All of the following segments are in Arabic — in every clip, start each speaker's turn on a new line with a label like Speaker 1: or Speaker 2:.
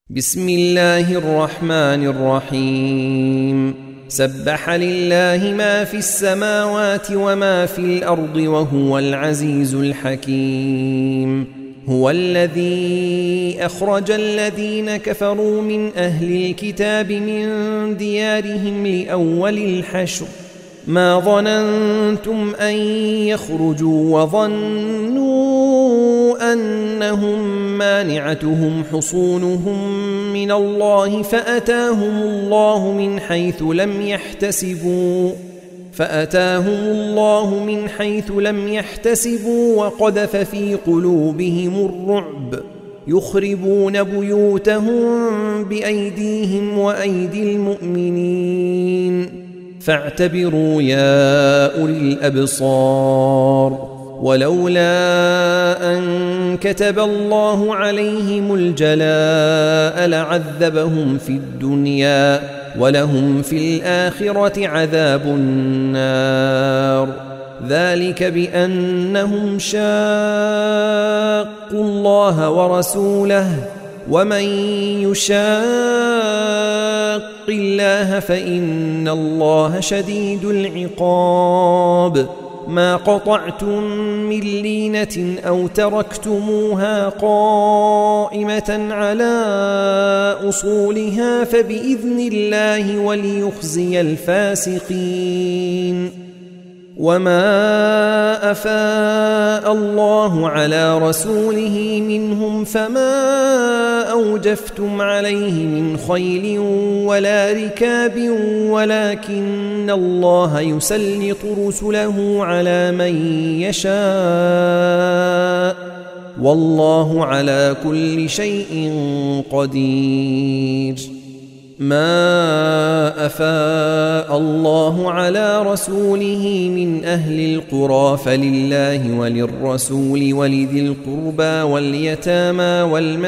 Speaker 1: بسم الله الرحمن الرحيم سبح لله ما في السماوات وما في الأرض وهو العزيز الحكيم هو الذي أخرج الذين كفروا من أهل الكتاب من ديارهم لأول الحشر ما ظننتم أن يخرجوا وظنوا أنهم مانعتهم حصونهم من الله فأتاهم الله من حيث لم يحتسبوا وقذف في قلوبهم الرعب يخربون بيوتهم بأيديهم وأيدي المؤمنين فاعتبروا يا أولي الأبصار ولولا أن كتب الله عليهم الجلاء لعذبهم في الدنيا ولهم في الآخرة عذاب النار ذلك بأنهم شاقوا الله ورسوله ومن يشاق الله فإن الله شديد العقاب ما قطعتم من لينة أو تركتموها قائمة على أصولها فبإذن الله وليخزي الفاسقين وما أفاء الله على رسوله منهم فما أوجفتم عليه من خيل ولا ركاب ولكن الله يسلط رسله على من يشاء والله على كل شيء قدير ما أفاء الله على رسوله من أهل القرى فلله وللرسول ولذي القربى واليتامى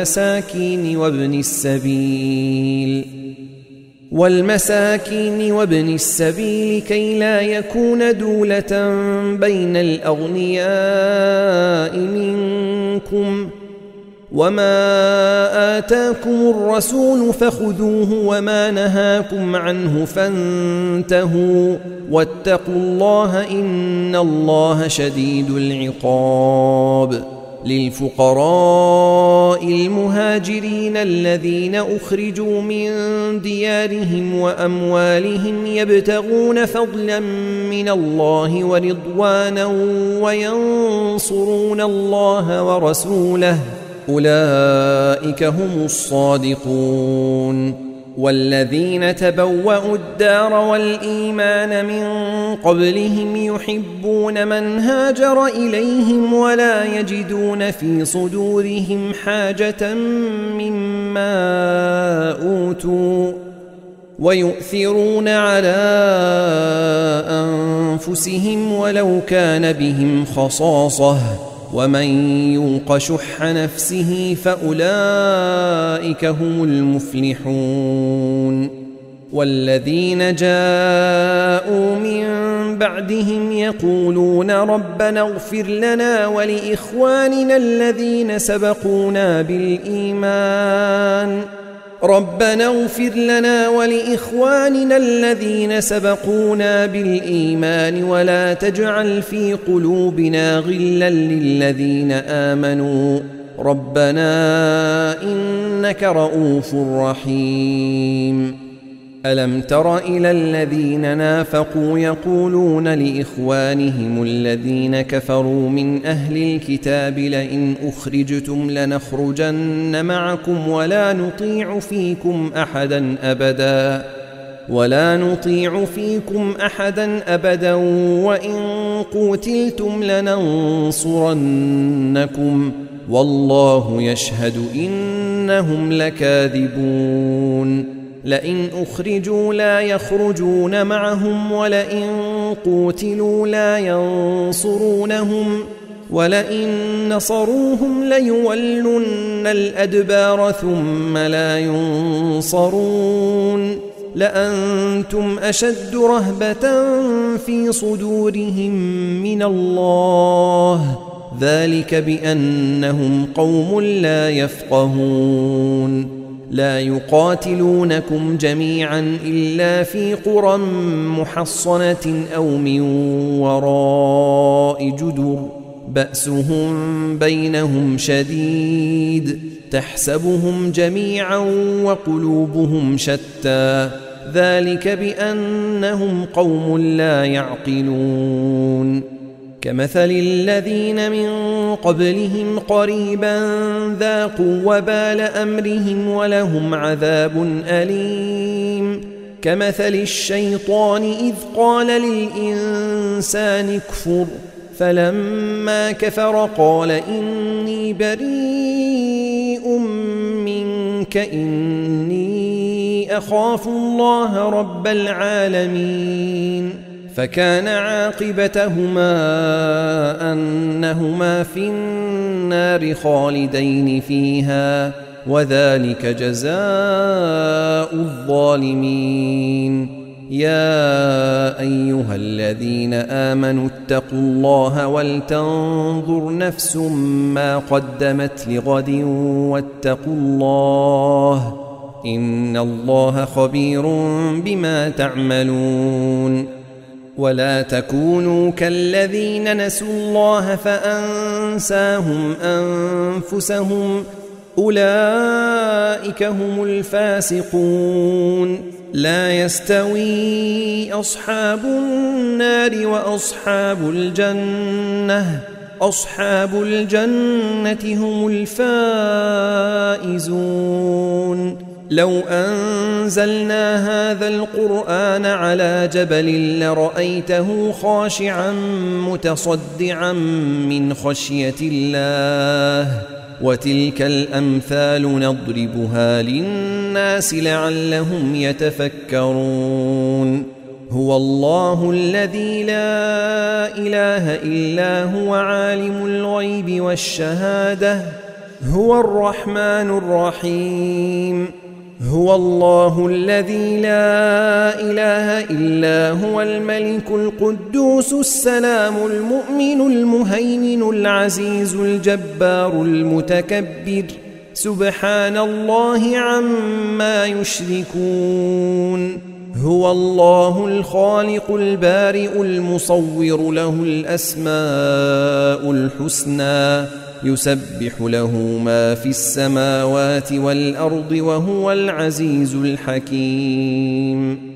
Speaker 1: والمساكين وابن السبيل كي لا يكون دولة بين الأغنياء منكم وما آتاكم الرسول فخذوه وما نهاكم عنه فانتهوا واتقوا الله إن الله شديد العقاب للفقراء المهاجرين الذين أخرجوا من ديارهم وأموالهم يبتغون فضلا من الله ورضوانا وينصرون الله ورسوله أولئك هم الصادقون والذين تبوأوا الدار والإيمان من قبلهم يحبون من هاجر إليهم ولا يجدون في صدورهم حاجة مما أوتوا ويؤثرون على أنفسهم ولو كان بهم خصاصة ومن يوق شح نفسه فأولئك هم المفلحون والذين جاءوا من بعدهم يقولون ربنا اغفر لنا ولإخواننا الذين سبقونا بالإيمان ولا تجعل في قلوبنا غلا للذين آمنوا ربنا إنك رؤوف رحيم ألم تر إلى الذين نافقوا يقولون لإخوانهم الذين كفروا من أهل الكتاب لئن أخرجتم لنخرجن معكم ولا نطيع فيكم أحدا أبدا وإن قوتلتم لننصرنكم والله يشهد إنهم لكاذبون لئن أخرجوا لا يخرجون معهم ولئن قوتلوا لا ينصرونهم ولئن نصروهم ليولن الأدبار ثم لا ينصرون لأنتم أشد رهبة في صدورهم من الله ذلك بأنهم قوم لا يفقهون لا يقاتلونكم جميعا إلا في قرى محصنة أو من وراء جدر بأسهم بينهم شديد تحسبهم جميعا وقلوبهم شتى ذلك بأنهم قوم لا يعقلون كمثل الذين من قبلهم قريبا ذاقوا وبال أمرهم ولهم عذاب أليم كمثل الشيطان إذ قال للإنسان اكفر فلما كفر قال إني بريء منك إني أخاف الله رب العالمين فكان عاقبتهما أنهما في النار خالدين فيها وذلك جزاء الظالمين يا أيها الذين آمنوا اتقوا الله ولتنظر نفس ما قدمت لغد واتقوا الله إن الله خبير بما تعملون ولا تكونوا كالذين نسوا الله فأنساهم أنفسهم أولئك هم الفاسقون لا يستوي أصحاب النار وأصحاب الجنة أصحاب الجنة هم الفائزون لو أنزلنا هذا القرآن على جبل لرأيته خاشعا متصدعا من خشية الله وتلك الأمثال نضربها للناس لعلهم يتفكرون هو الله الذي لا إله إلا هو عالم الغيب والشهادة هو الرحمن الرحيم هو الله الذي لا إله إلا هو الملك القدوس السلام المؤمن المهيمن العزيز الجبار المتكبر سبحان الله عما يشركون هو الله الخالق البارئ المصور له الأسماء الحسنى يسبح له ما في السماوات والأرض وهو العزيز الحكيم